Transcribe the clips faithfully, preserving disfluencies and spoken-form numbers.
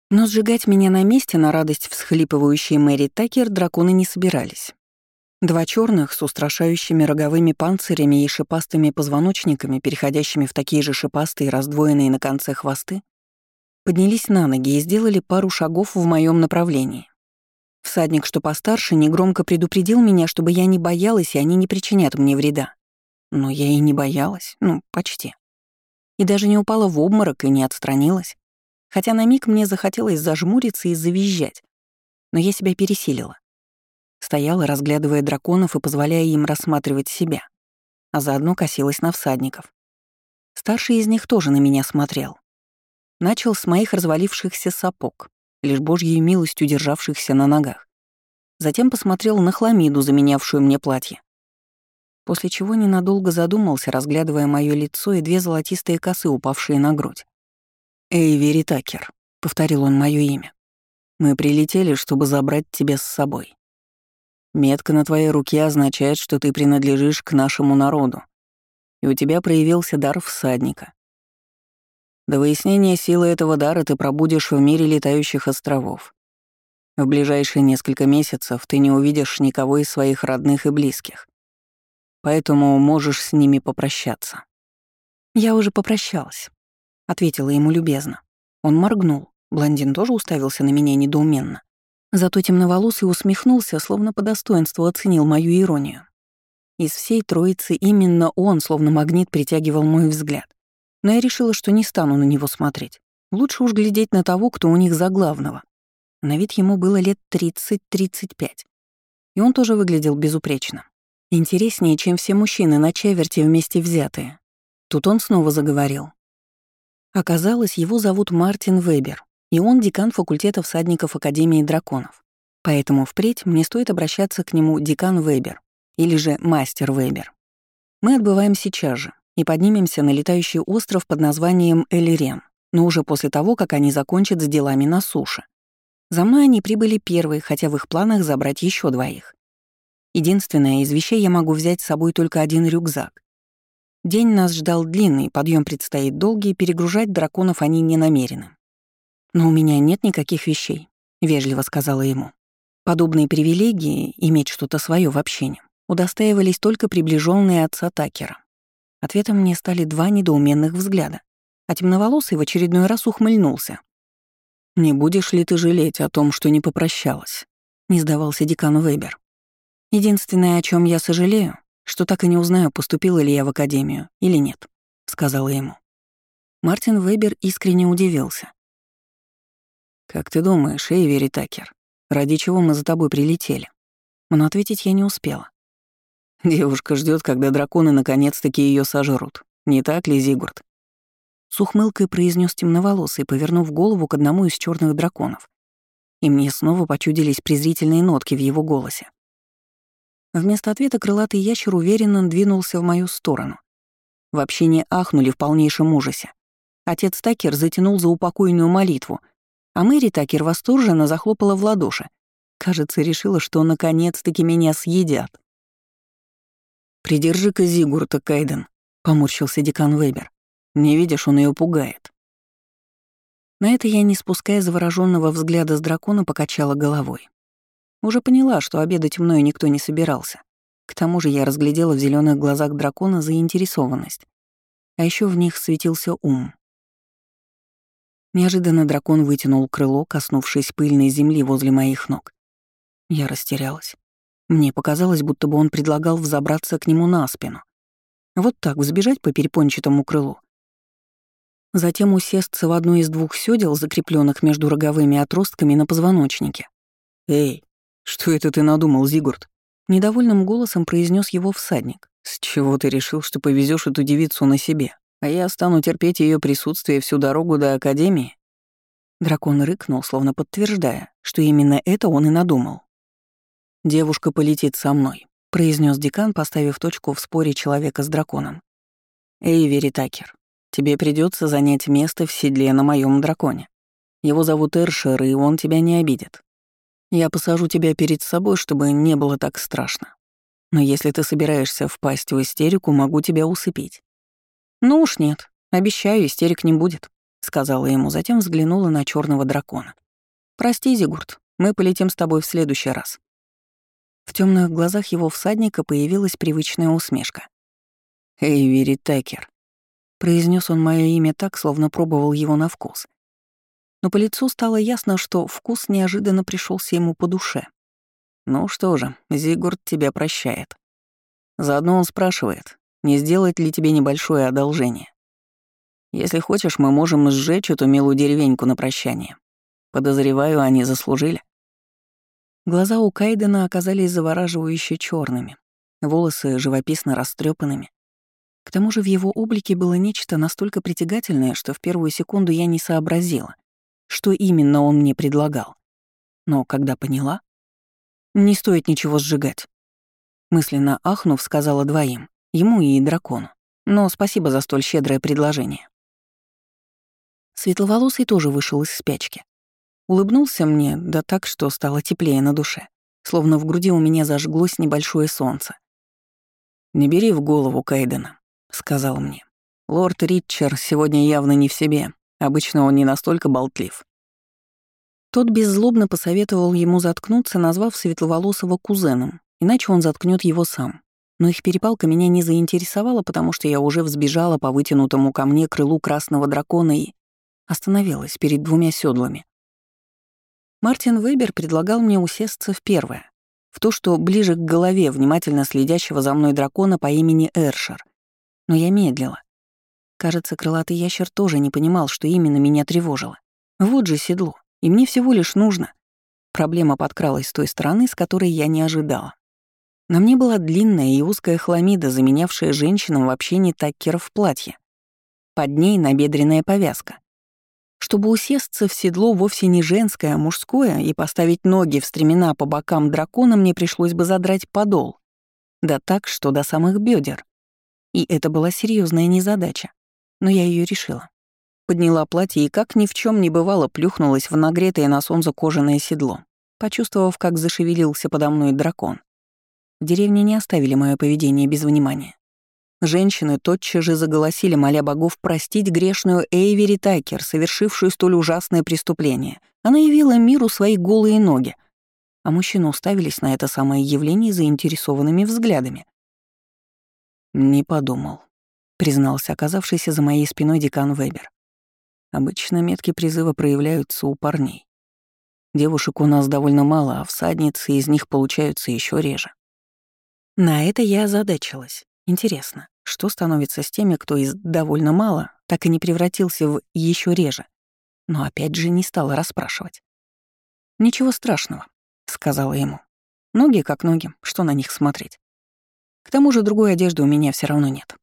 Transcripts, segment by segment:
Но сжигать меня на месте на радость всхлипывающей Мэри Такер драконы не собирались. Два черных с устрашающими роговыми панцирями и шипастыми позвоночниками, переходящими в такие же шипастые, раздвоенные на конце хвосты, поднялись на ноги и сделали пару шагов в моем направлении. Всадник, что постарше, негромко предупредил меня, чтобы я не боялась, и они не причинят мне вреда. Но я и не боялась, ну, почти. И даже не упала в обморок и не отстранилась. Хотя на миг мне захотелось зажмуриться и завизжать. Но я себя пересилила. Стояла, разглядывая драконов и позволяя им рассматривать себя, а заодно косилась на всадников. Старший из них тоже на меня смотрел. Начал с моих развалившихся сапог, лишь божьей милостью державшихся на ногах. Затем посмотрел на хламиду, заменявшую мне платье. После чего ненадолго задумался, разглядывая моё лицо и две золотистые косы, упавшие на грудь. «Эйвери Такер», — повторил он моё имя. «Мы прилетели, чтобы забрать тебя с собой. Метка на твоей руке означает, что ты принадлежишь к нашему народу, и у тебя проявился дар всадника. До выяснения силы этого дара ты пробудешь в мире летающих островов. В ближайшие несколько месяцев ты не увидишь никого из своих родных и близких, поэтому можешь с ними попрощаться». «Я уже попрощалась», — ответила ему любезно. Он моргнул. Блондин тоже уставился на меня недоуменно. Зато темноволосый усмехнулся, словно по достоинству оценил мою иронию. Из всей троицы именно он, словно магнит, притягивал мой взгляд. Но я решила, что не стану на него смотреть. Лучше уж глядеть на того, кто у них за главного. На вид ему было лет тридцать-тридцать пять. И он тоже выглядел безупречно. Интереснее, чем все мужчины на чеверти вместе взятые. Тут он снова заговорил. Оказалось, его зовут Мартин Вебер, и он декан факультета всадников Академии драконов. Поэтому впредь мне стоит обращаться к нему декан Вебер или же мастер Вебер. Мы отбываем сейчас же и поднимемся на летающий остров под названием Элирен, но уже после того, как они закончат с делами на суше. За мной они прибыли первые, хотя в их планах забрать еще двоих. Единственное, из вещей я могу взять с собой только один рюкзак. День нас ждал длинный, подъем предстоит долгий, перегружать драконов они не намерены. «Но у меня нет никаких вещей», — вежливо сказала ему. Подобные привилегии, иметь что-то свое в общении, удостаивались только приближенные отца Такера. Ответом мне стали два недоуменных взгляда, а темноволосый в очередной раз ухмыльнулся. «Не будешь ли ты жалеть о том, что не попрощалась?» — не сдавался декан Вебер. «Единственное, о чем я сожалею, что так и не узнаю, поступила ли я в академию или нет», — сказала ему. Мартин Вебер искренне удивился. «Как ты думаешь, Эйвери Такер, ради чего мы за тобой прилетели?» Но ответить я не успела. «Девушка ждет, когда драконы наконец-таки ее сожрут. Не так ли, Зигурд?» С ухмылкой произнес темноволосый, повернув голову к одному из черных драконов. И мне снова почудились презрительные нотки в его голосе. Вместо ответа крылатый ящер уверенно двинулся в мою сторону. В общине ахнули в полнейшем ужасе. Отец Такер затянул за упокойную молитву, а Мэри Такер восторженно захлопала в ладоши. Кажется, решила, что наконец-таки меня съедят. «Придержи-ка Зигурта, Кайден», — поморщился декан Вебер. «Не видишь, он ее пугает». На это я, не спуская заворожённого взгляда с дракона, покачала головой. Уже поняла, что обедать мною никто не собирался. К тому же я разглядела в зеленых глазах дракона заинтересованность. А еще в них светился ум. Неожиданно дракон вытянул крыло, коснувшись пыльной земли возле моих ног. Я растерялась. Мне показалось, будто бы он предлагал взобраться к нему на спину. Вот так, взбежать по перепончатому крылу. Затем усесться в одно из двух сёдел, закрепленных между роговыми отростками на позвоночнике. «Эй, что это ты надумал, Зигурд?» Недовольным голосом произнес его всадник. «С чего ты решил, что повезешь эту девицу на себе, а я стану терпеть ее присутствие всю дорогу до Академии?» Дракон рыкнул, словно подтверждая, что именно это он и надумал. «Девушка полетит со мной», — произнес декан, поставив точку в споре человека с драконом. «Эйвери Такер, тебе придется занять место в седле на моем драконе. Его зовут Эршер, и он тебя не обидит. Я посажу тебя перед собой, чтобы не было так страшно. Но если ты собираешься впасть в истерику, могу тебя усыпить». «Ну уж нет, обещаю, истерик не будет», — сказала ему, затем взглянула на черного дракона. «Прости, Зигурд, мы полетим с тобой в следующий раз». В темных глазах его всадника появилась привычная усмешка. «Эйвери Такер», — произнес он мое имя так, словно пробовал его на вкус. Но по лицу стало ясно, что вкус неожиданно пришелся ему по душе. «Ну что же, Зигурд тебя прощает. Заодно он спрашивает, не сделать ли тебе небольшое одолжение. Если хочешь, мы можем сжечь эту милую деревеньку на прощание. Подозреваю, они заслужили». Глаза у Кайдена оказались завораживающе черными, волосы живописно растрепанными. К тому же в его облике было нечто настолько притягательное, что в первую секунду я не сообразила, что именно он мне предлагал. Но когда поняла, не стоит ничего сжигать. Мысленно ахнув, сказала двоим, ему и дракону. Но спасибо за столь щедрое предложение. Светловолосый тоже вышел из спячки. Улыбнулся мне, да так, что стало теплее на душе, словно в груди у меня зажглось небольшое солнце. «Не бери в голову Кайдена», — сказал мне. «Лорд Ритчер сегодня явно не в себе, обычно он не настолько болтлив». Тот беззлобно посоветовал ему заткнуться, назвав Светловолосого кузеном, иначе он заткнет его сам. Но их перепалка меня не заинтересовала, потому что я уже взбежала по вытянутому ко мне крылу красного дракона и остановилась перед двумя седлами. Мартин Вебер предлагал мне усесться в первое, в то, что ближе к голове внимательно следящего за мной дракона по имени Эршер. Но я медлила. Кажется, крылатый ящер тоже не понимал, что именно меня тревожило. Вот же седло, и мне всего лишь нужно. Проблема подкралась с той стороны, с которой я не ожидала. На мне была длинная и узкая хламида, заменявшая женщинам в общении Таккера в платье. Под ней набедренная повязка. Чтобы усесться в седло вовсе не женское, а мужское, и поставить ноги в стремена по бокам дракона, мне пришлось бы задрать подол. Да так, что до самых бедер. И это была серьезная незадача. Но я ее решила. Подняла платье и, как ни в чем не бывало, плюхнулась в нагретое на солнце кожаное седло, почувствовав, как зашевелился подо мной дракон. В деревне не оставили мое поведение без внимания. Женщины тотчас же заголосили, моля богов простить грешную Эйвери Такер, совершившую столь ужасное преступление. Она явила миру свои голые ноги. А мужчины уставились на это самое явление заинтересованными взглядами. «Не подумал», — признался оказавшийся за моей спиной декан Вебер. «Обычно метки призыва проявляются у парней. Девушек у нас довольно мало, а всадницы из них получаются еще реже». На это я озадачилась. Интересно, что становится с теми, кто из «довольно мало» так и не превратился в «еще реже»? Но опять же не стала расспрашивать. «Ничего страшного», — сказала ему. «Ноги как ноги, что на них смотреть? К тому же другой одежды у меня все равно нет».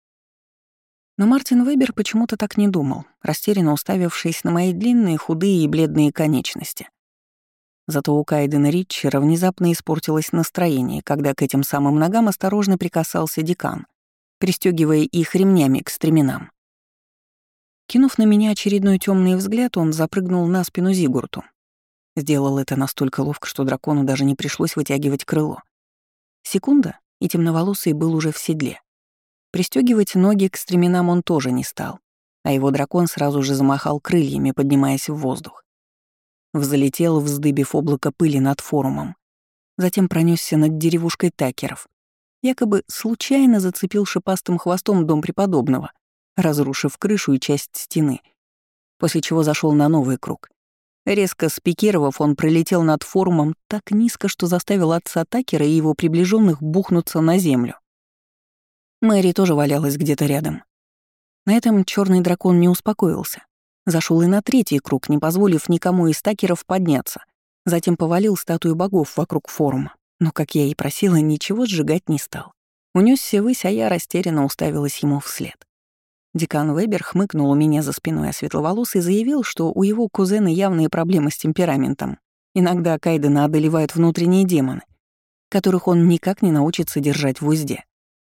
Но Мартин Вебер почему-то так не думал, растерянно уставившись на мои длинные, худые и бледные конечности. Зато у Кайдена Ритчера внезапно испортилось настроение, когда к этим самым ногам осторожно прикасался декан, пристёгивая их ремнями к стременам. Кинув на меня очередной темный взгляд, он запрыгнул на спину Зигурту. Сделал это настолько ловко, что дракону даже не пришлось вытягивать крыло. Секунда, и темноволосый был уже в седле. Пристёгивать ноги к стременам он тоже не стал, а его дракон сразу же замахал крыльями, поднимаясь в воздух. Взлетел, вздыбив облако пыли над форумом. Затем пронесся над деревушкой Такеров. Якобы случайно зацепил шипастым хвостом дом преподобного, разрушив крышу и часть стены, после чего зашел на новый круг. Резко спикировав, он пролетел над форумом так низко, что заставил отца Такера и его приближенных бухнуться на землю. Мэри тоже валялась где-то рядом. На этом черный дракон не успокоился. Зашел и на третий круг, не позволив никому из Такеров подняться. Затем повалил статую богов вокруг форума. Но, как я и просила, ничего сжигать не стал. Унесся ввысь, а я растерянно уставилась ему вслед. Декан Вебер хмыкнул у меня за спиной, а светловолосый заявил, что у его кузена явные проблемы с темпераментом. Иногда Кайдена одолевают внутренние демоны, которых он никак не научится держать в узде.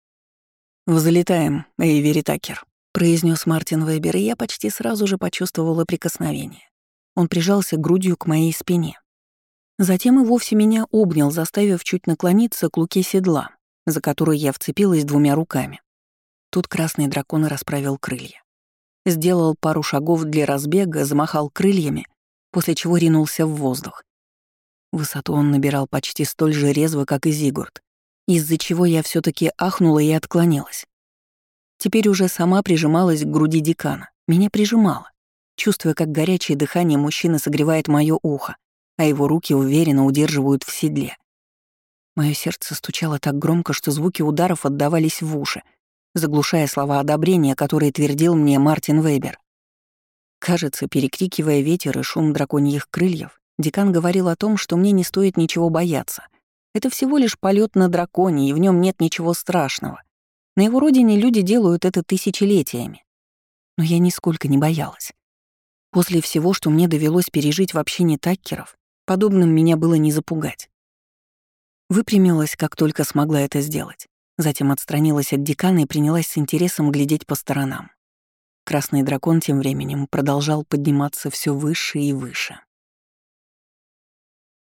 «Взлетаем, Эйвери Такер», — произнес Мартин Вебер, и я почти сразу же почувствовала прикосновение. Он прижался грудью к моей спине. Затем и вовсе меня обнял, заставив чуть наклониться к луке седла, за которую я вцепилась двумя руками. Тут красный дракон расправил крылья. сделал пару шагов для разбега, замахал крыльями, после чего ринулся в воздух. Высоту он набирал почти столь же резво, как и Зигурд, из-за чего я все таки ахнула и отклонилась. Теперь уже сама прижималась к груди декана. Меня прижимала, чувствуя, как горячее дыхание мужчины согревает мое ухо, а его руки уверенно удерживают в седле. Мое сердце стучало так громко, что звуки ударов отдавались в уши, заглушая слова одобрения, которые твердил мне Мартин Вебер. Кажется, перекрикивая ветер и шум драконьих крыльев, декан говорил о том, что мне не стоит ничего бояться. Это всего лишь полет на драконе, и в нем нет ничего страшного. На его родине люди делают это тысячелетиями. Но я нисколько не боялась. После всего, что мне довелось пережить в общине таккеров, подобным меня было не запугать. Выпрямилась, как только смогла это сделать. Затем отстранилась от декана и принялась с интересом глядеть по сторонам. Красный дракон тем временем продолжал подниматься все выше и выше.